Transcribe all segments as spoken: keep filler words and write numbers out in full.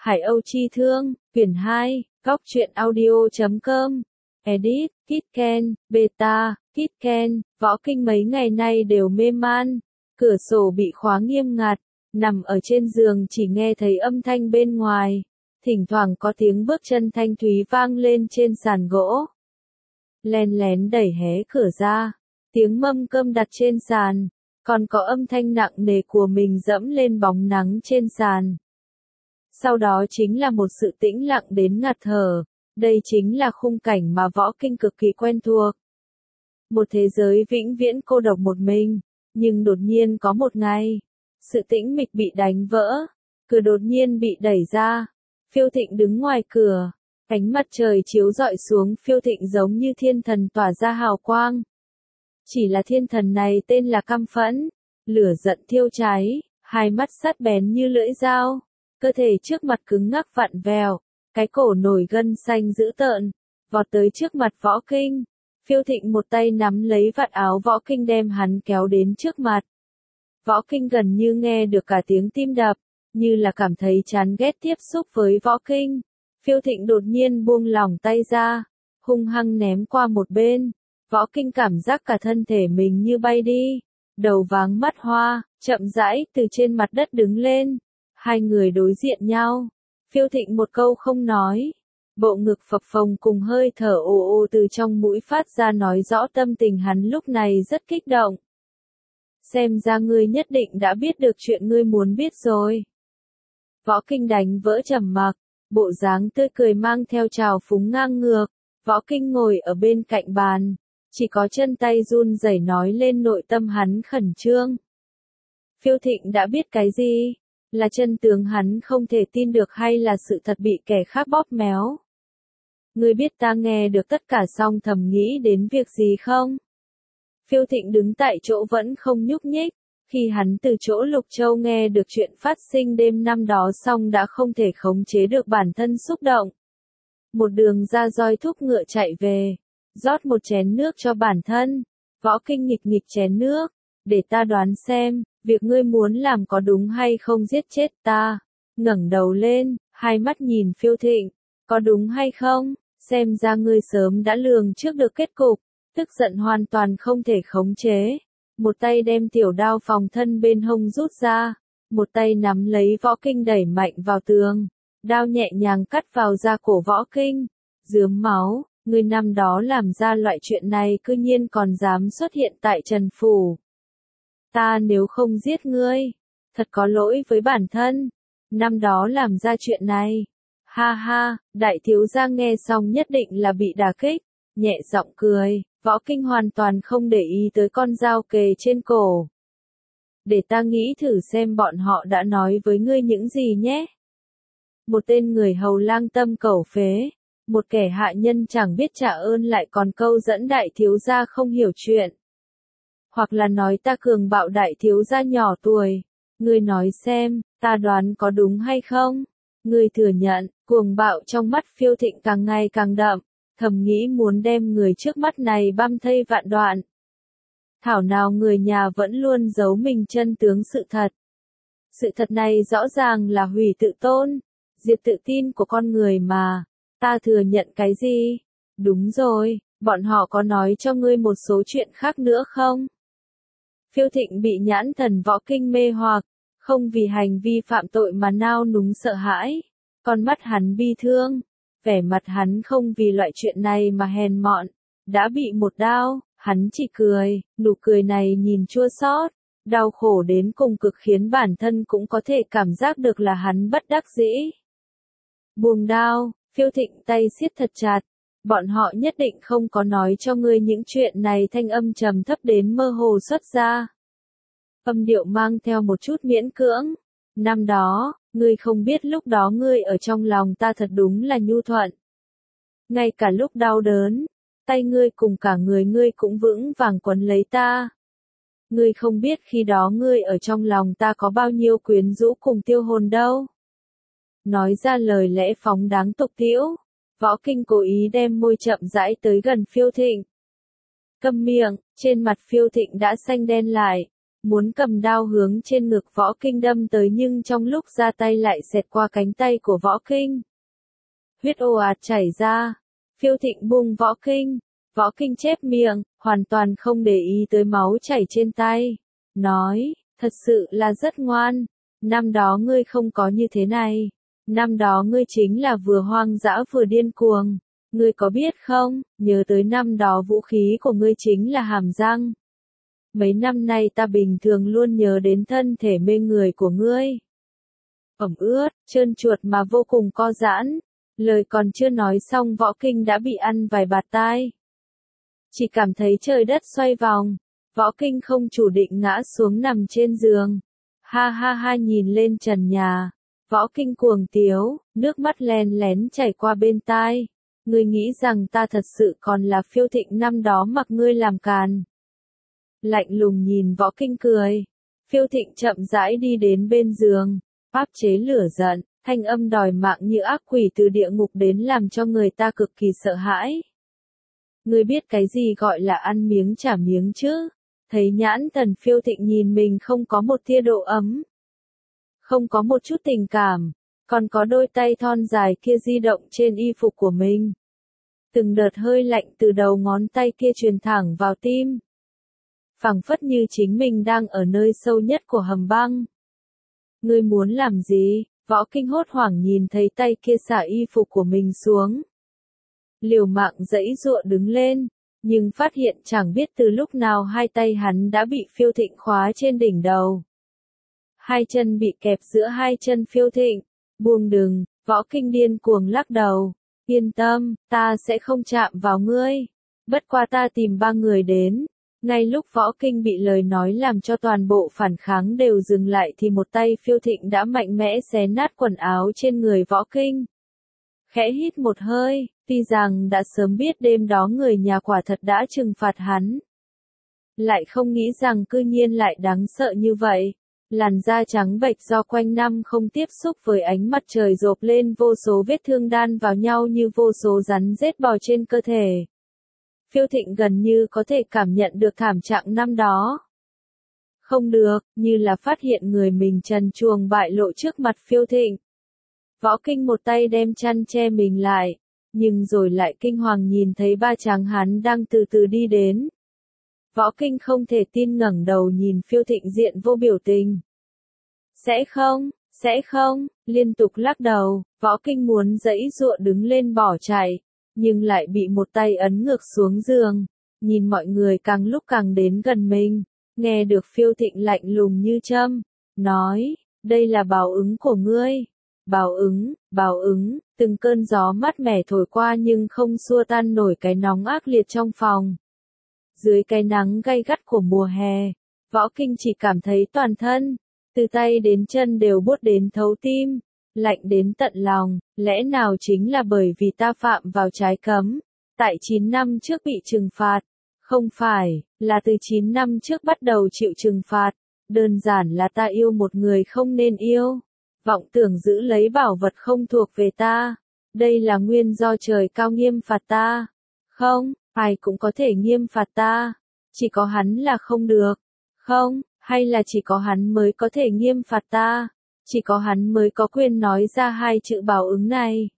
Hải Âu Chi Thương, quyển hai, góc truyện audio chấm com, edit, Kitken, beta, Kitken, Võ Kinh mấy ngày nay đều mê man, cửa sổ bị khóa nghiêm ngặt, nằm ở trên giường chỉ nghe thấy âm thanh bên ngoài, thỉnh thoảng có tiếng bước chân thanh thúy vang lên trên sàn gỗ. Len lén đẩy hé cửa ra, tiếng mâm cơm đặt trên sàn, còn có âm thanh nặng nề của mình dẫm lên bóng nắng trên sàn. Sau đó chính là một sự tĩnh lặng đến ngạt thở, đây chính là khung cảnh mà Võ Kinh cực kỳ quen thuộc. Một thế giới vĩnh viễn cô độc một mình, nhưng đột nhiên có một ngày, sự tĩnh mịch bị đánh vỡ, cửa đột nhiên bị đẩy ra, Phiêu Thịnh đứng ngoài cửa, ánh mặt trời chiếu rọi xuống Phiêu Thịnh giống như thiên thần tỏa ra hào quang. Chỉ là thiên thần này tên là căm phẫn, lửa giận thiêu cháy, hai mắt sắc bén như lưỡi dao, cơ thể trước mặt cứng ngắc vặn vẹo, cái cổ nổi gân xanh dữ tợn, vọt tới trước mặt Võ Kinh. Phiêu Thịnh một tay nắm lấy vạt áo Võ Kinh đem hắn kéo đến trước mặt. Võ Kinh gần như nghe được cả tiếng tim đập, như là cảm thấy chán ghét tiếp xúc với Võ Kinh. Phiêu Thịnh đột nhiên buông lỏng tay ra, hung hăng ném qua một bên. Võ Kinh cảm giác cả thân thể mình như bay đi, đầu váng mắt hoa, chậm rãi từ trên mặt đất đứng lên. Hai người đối diện nhau, Phiêu Thịnh một câu không nói. Bộ ngực phập phồng cùng hơi thở ồ ồ từ trong mũi phát ra nói rõ tâm tình hắn lúc này rất kích động. Xem ra ngươi nhất định đã biết được chuyện ngươi muốn biết rồi. Võ Kinh đánh vỡ trầm mặc, bộ dáng tươi cười mang theo trào phúng ngang ngược. Võ Kinh ngồi ở bên cạnh bàn, chỉ có chân tay run rẩy nói lên nội tâm hắn khẩn trương. Phiêu Thịnh đã biết cái gì? Là chân tướng hắn không thể tin được hay là sự thật bị kẻ khác bóp méo? Ngươi biết ta nghe được tất cả xong thầm nghĩ đến việc gì không? Phiêu Thịnh đứng tại chỗ vẫn không nhúc nhích, khi hắn từ chỗ Lục Châu nghe được chuyện phát sinh đêm năm đó xong đã không thể khống chế được bản thân xúc động. Một đường ra roi thúc ngựa chạy về, rót một chén nước cho bản thân. Võ Kinh nghịch nghịch chén nước, để ta đoán xem, việc ngươi muốn làm có đúng hay không giết chết ta. Ngẩng đầu lên, hai mắt nhìn Phiêu Thịnh, có đúng hay không? Xem ra ngươi sớm đã lường trước được kết cục, tức giận hoàn toàn không thể khống chế. Một tay đem tiểu đao phòng thân bên hông rút ra, một tay nắm lấy Võ Kinh đẩy mạnh vào tường. Đao nhẹ nhàng cắt vào da cổ Võ Kinh, rướm máu, ngươi năm đó làm ra loại chuyện này cư nhiên còn dám xuất hiện tại Trần Phủ. Ta nếu không giết ngươi, thật có lỗi với bản thân, năm đó làm ra chuyện này. Ha ha, đại thiếu gia nghe xong nhất định là bị đả kích, nhẹ giọng cười, Võ Kinh hoàn toàn không để ý tới con dao kề trên cổ. Để ta nghĩ thử xem bọn họ đã nói với ngươi những gì nhé. Một tên người hầu lang tâm cẩu phế, một kẻ hạ nhân chẳng biết trả ơn lại còn câu dẫn đại thiếu gia không hiểu chuyện. Hoặc là nói ta cường bạo đại thiếu gia nhỏ tuổi, ngươi nói xem, ta đoán có đúng hay không? Ngươi thừa nhận, cuồng bạo trong mắt Phiêu Thịnh càng ngày càng đậm, thầm nghĩ muốn đem người trước mắt này băm thây vạn đoạn. Thảo nào người nhà vẫn luôn giấu mình chân tướng sự thật. Sự thật này rõ ràng là hủy tự tôn, diệt tự tin của con người mà. Ta thừa nhận cái gì? Đúng rồi, bọn họ có nói cho ngươi một số chuyện khác nữa không? Phiêu Thịnh bị nhãn thần Võ Kinh mê hoặc, không vì hành vi phạm tội mà nao núng sợ hãi. Con mắt hắn bi thương, vẻ mặt hắn không vì loại chuyện này mà hèn mọn, đã bị một đao, hắn chỉ cười, nụ cười này nhìn chua xót, đau khổ đến cùng cực khiến bản thân cũng có thể cảm giác được là hắn bất đắc dĩ. Buông đao, Phiêu Thịnh tay siết thật chặt, bọn họ nhất định không có nói cho ngươi những chuyện này, thanh âm trầm thấp đến mơ hồ xuất ra. Âm điệu mang theo một chút miễn cưỡng. Năm đó, ngươi không biết lúc đó ngươi ở trong lòng ta thật đúng là nhu thuận. Ngay cả lúc đau đớn, tay ngươi cùng cả người ngươi cũng vững vàng quấn lấy ta. Ngươi không biết khi đó ngươi ở trong lòng ta có bao nhiêu quyến rũ cùng tiêu hồn đâu. Nói ra lời lẽ phóng đáng tục tĩu, Võ Kinh cố ý đem môi chậm rãi tới gần Phiêu Thịnh. Câm miệng, trên mặt Phiêu Thịnh đã xanh đen lại, muốn cầm đao hướng trên ngực Võ Kinh đâm tới nhưng trong lúc ra tay lại xẹt qua cánh tay của Võ Kinh. Huyết ồ ạt chảy ra, Phiêu Thịnh buông Võ Kinh, Võ Kinh chép miệng, hoàn toàn không để ý tới máu chảy trên tay, nói, thật sự là rất ngoan, năm đó ngươi không có như thế này, năm đó ngươi chính là vừa hoang dã vừa điên cuồng, ngươi có biết không, nhớ tới năm đó vũ khí của ngươi chính là hàm răng. Mấy năm nay ta bình thường luôn nhớ đến thân thể mê người của ngươi. Ẩm ướt, trơn chuột mà vô cùng co giãn, lời còn chưa nói xong Võ Kinh đã bị ăn vài bạt tai. Chỉ cảm thấy trời đất xoay vòng, Võ Kinh không chủ định ngã xuống nằm trên giường. Ha ha ha nhìn lên trần nhà, Võ Kinh cuồng tiếu, nước mắt len lén chảy qua bên tai. Ngươi nghĩ rằng ta thật sự còn là Phiêu Thịnh năm đó mặc ngươi làm càn. Lạnh lùng nhìn Võ Kinh cười. Phiêu Thịnh chậm rãi đi đến bên giường, áp chế lửa giận, thanh âm đòi mạng như ác quỷ từ địa ngục đến làm cho người ta cực kỳ sợ hãi. Ngươi biết cái gì gọi là ăn miếng trả miếng chứ? Thấy nhãn thần Phiêu Thịnh nhìn mình không có một tia độ ấm, không có một chút tình cảm, còn có đôi tay thon dài kia di động trên y phục của mình. Từng đợt hơi lạnh từ đầu ngón tay kia truyền thẳng vào tim. Phảng phất như chính mình đang ở nơi sâu nhất của hầm băng. Ngươi muốn làm gì? Võ Kinh hốt hoảng nhìn thấy tay kia xả y phục của mình xuống. Liều mạng giãy giụa đứng lên, nhưng phát hiện chẳng biết từ lúc nào hai tay hắn đã bị Phiêu Thịnh khóa trên đỉnh đầu. Hai chân bị kẹp giữa hai chân Phiêu Thịnh. Buông đừng, Võ Kinh điên cuồng lắc đầu. Yên tâm, ta sẽ không chạm vào ngươi. Bất qua ta tìm ba người đến. Ngay lúc Võ Kinh bị lời nói làm cho toàn bộ phản kháng đều dừng lại thì một tay Phiêu Thịnh đã mạnh mẽ xé nát quần áo trên người Võ Kinh. Khẽ hít một hơi, tuy rằng đã sớm biết đêm đó người nhà quả thật đã trừng phạt hắn. Lại không nghĩ rằng cư nhiên lại đáng sợ như vậy. Làn da trắng bệch do quanh năm không tiếp xúc với ánh mặt trời rộp lên vô số vết thương đan vào nhau như vô số rắn rết bò trên cơ thể. Phiêu Thịnh gần như có thể cảm nhận được thảm trạng năm đó. Không được, như là phát hiện người mình trần truồng bại lộ trước mặt Phiêu Thịnh. Võ Kinh một tay đem chăn che mình lại, nhưng rồi lại kinh hoàng nhìn thấy ba chàng hắn đang từ từ đi đến. Võ Kinh không thể tin ngẩng đầu nhìn Phiêu Thịnh diện vô biểu tình. Sẽ không, sẽ không, liên tục lắc đầu, Võ Kinh muốn giãy giụa đứng lên bỏ chạy, nhưng lại bị một tay ấn ngược xuống giường. Nhìn mọi người càng lúc càng đến gần mình, nghe được Phiêu Thịnh lạnh lùng như châm, nói, đây là báo ứng của ngươi. Báo ứng, báo ứng, từng cơn gió mát mẻ thổi qua nhưng không xua tan nổi cái nóng ác liệt trong phòng. Dưới cái nắng gay gắt của mùa hè, Võ Kinh chỉ cảm thấy toàn thân, từ tay đến chân đều buốt đến thấu tim, lạnh đến tận lòng, lẽ nào chính là bởi vì ta phạm vào trái cấm, tại chín năm trước bị trừng phạt, không phải, là từ chín năm trước bắt đầu chịu trừng phạt, đơn giản là ta yêu một người không nên yêu, vọng tưởng giữ lấy bảo vật không thuộc về ta, đây là nguyên do trời cao nghiêm phạt ta, không, ai cũng có thể nghiêm phạt ta, chỉ có hắn là không được, không, hay là chỉ có hắn mới có thể nghiêm phạt ta, chỉ có hắn mới có quyền nói ra hai chữ báo ứng này.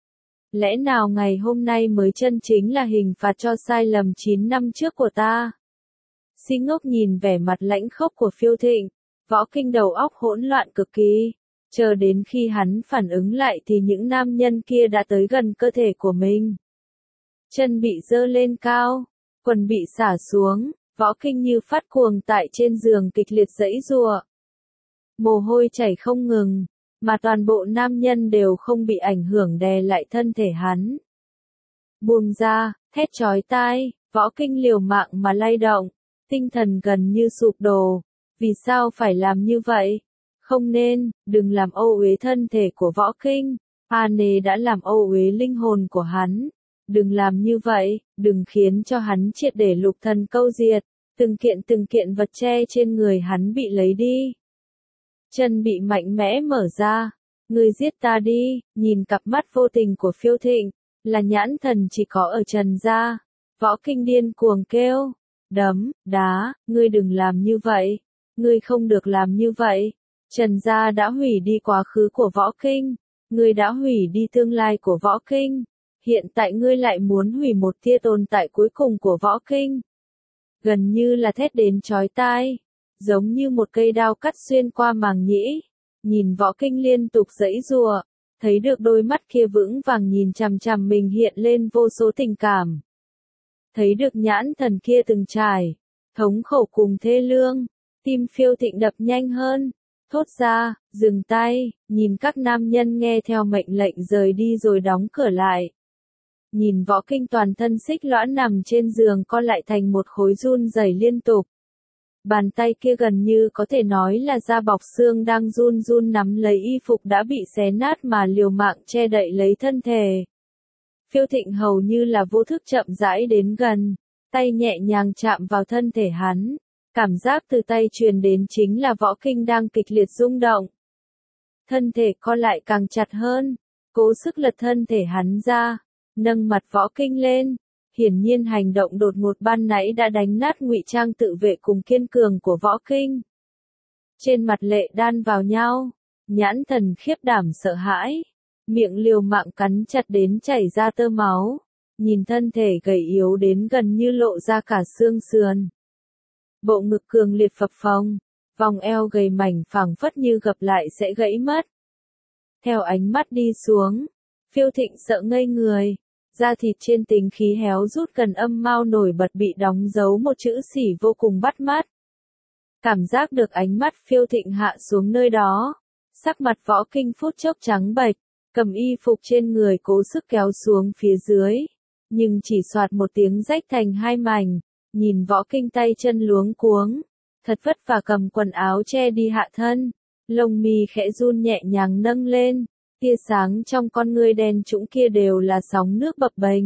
Lẽ nào ngày hôm nay mới chân chính là hình phạt cho sai lầm chín năm trước của ta? Si ngốc nhìn vẻ mặt lãnh khốc của Phiêu Thịnh, Võ Kinh đầu óc hỗn loạn cực kỳ, chờ đến khi hắn phản ứng lại thì những nam nhân kia đã tới gần cơ thể của mình. Chân bị giơ lên cao, quần bị xả xuống, Võ Kinh như phát cuồng tại trên giường kịch liệt giãy giụa. Mồ hôi chảy không ngừng, mà toàn bộ nam nhân đều không bị ảnh hưởng đè lại thân thể hắn. Buông ra, thét chói tai, Võ Kinh liều mạng mà lay động, tinh thần gần như sụp đổ. Vì sao phải làm như vậy? Không nên, đừng làm ô uế thân thể của Võ Kinh. A Nê đã làm ô uế linh hồn của hắn. Đừng làm như vậy, đừng khiến cho hắn triệt để lục thần câu diệt. Từng kiện từng kiện vật che trên người hắn bị lấy đi. Chân bị mạnh mẽ mở ra. Ngươi giết ta đi, nhìn cặp mắt vô tình của Phiêu Thịnh, là nhãn thần chỉ có ở trần gia. Võ Kinh điên cuồng kêu, đấm, đá, ngươi đừng làm như vậy. ngươi không được làm như vậy. Trần gia đã hủy đi quá khứ của Võ Kinh, ngươi đã hủy đi tương lai của Võ Kinh, hiện tại ngươi lại muốn hủy một tia tồn tại cuối cùng của Võ Kinh. Gần như là thét đến chói tai, giống như một cây đao cắt xuyên qua màng nhĩ, nhìn Võ Kinh liên tục giãy giụa, thấy được đôi mắt kia vững vàng nhìn chằm chằm mình hiện lên vô số tình cảm. Thấy được nhãn thần kia từng trải, thống khổ cùng thê lương, tim Phiêu Thịnh đập nhanh hơn, thốt ra, dừng tay, nhìn các nam nhân nghe theo mệnh lệnh rời đi rồi đóng cửa lại. Nhìn Võ Kinh toàn thân xích lõa nằm trên giường co lại thành một khối run rẩy liên tục. Bàn tay kia gần như có thể nói là da bọc xương đang run run nắm lấy y phục đã bị xé nát mà liều mạng che đậy lấy thân thể. Phiêu Thịnh hầu như là vô thức chậm rãi đến gần, tay nhẹ nhàng chạm vào thân thể hắn. Cảm giác từ tay truyền đến chính là Võ Kinh đang kịch liệt rung động. Thân thể co lại càng chặt hơn, cố sức lật thân thể hắn ra, nâng mặt Võ Kinh lên. Hiển nhiên hành động đột ngột ban nãy đã đánh nát ngụy trang tự vệ cùng kiên cường của Võ Kinh. Trên mặt lệ đan vào nhau, nhãn thần khiếp đảm sợ hãi, miệng liều mạng cắn chặt đến chảy ra tơ máu, nhìn thân thể gầy yếu đến gần như lộ ra cả xương sườn. Bộ ngực cường liệt phập phồng, vòng eo gầy mảnh phẳng phất như gập lại sẽ gãy mất. Theo ánh mắt đi xuống, Phiêu Thịnh sợ ngây người, da thịt trên tính khí héo rút gần âm mao nổi bật bị đóng dấu một chữ xỉ vô cùng bắt mắt. Cảm giác được ánh mắt Phiêu Thịnh hạ xuống nơi đó, sắc mặt Võ Kinh phút chốc trắng bệch, cầm y phục trên người cố sức kéo xuống phía dưới, nhưng chỉ soạt một tiếng rách thành hai mảnh. Nhìn Võ Kinh tay chân luống cuống, thật vất vả cầm quần áo che đi hạ thân, lông mi khẽ run nhẹ nhàng nâng lên, tia sáng trong con ngươi đen trũng kia đều là sóng nước bập bềnh.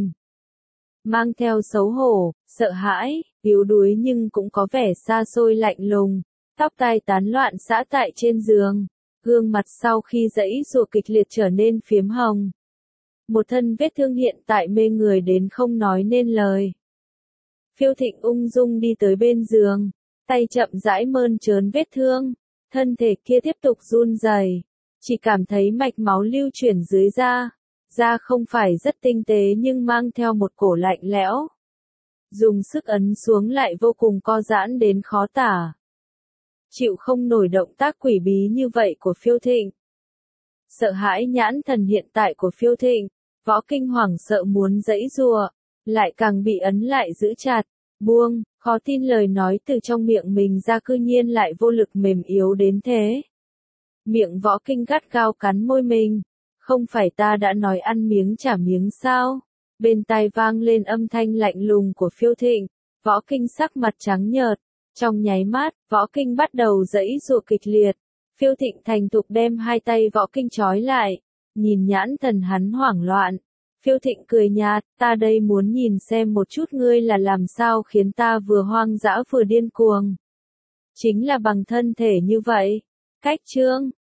Mang theo xấu hổ, sợ hãi, yếu đuối nhưng cũng có vẻ xa xôi lạnh lùng, tóc tai tán loạn xõa tại trên giường, gương mặt sau khi giãy giụa kịch liệt trở nên phiếm hồng. Một thân vết thương hiện tại mê người đến không nói nên lời. Phiêu Thịnh ung dung đi tới bên giường, tay chậm rãi mơn trớn vết thương, thân thể kia tiếp tục run rẩy, chỉ cảm thấy mạch máu lưu chuyển dưới da, da không phải rất tinh tế nhưng mang theo một cổ lạnh lẽo. Dùng sức ấn xuống lại vô cùng co giãn đến khó tả. Chịu không nổi động tác quỷ bí như vậy của Phiêu Thịnh. Sợ hãi nhãn thần hiện tại của Phiêu Thịnh, Võ Kinh hoảng sợ muốn giãy giụa, lại càng bị ấn lại giữ chặt, buông, khó tin lời nói từ trong miệng mình ra cư nhiên lại vô lực mềm yếu đến thế. Miệng Võ Kinh gắt gao cắn môi mình, không phải ta đã nói ăn miếng trả miếng sao? Bên tai vang lên âm thanh lạnh lùng của Phiêu Thịnh, Võ Kinh sắc mặt trắng nhợt, trong nháy mắt, Võ Kinh bắt đầu giãy giụa kịch liệt. Phiêu Thịnh thành thục đem hai tay Võ Kinh trói lại, nhìn nhãn thần hắn hoảng loạn. Phiêu Thịnh cười nhạt, ta đây muốn nhìn xem một chút ngươi là làm sao khiến ta vừa hoang dã vừa điên cuồng. Chính là bằng thân thể như vậy. Cách chương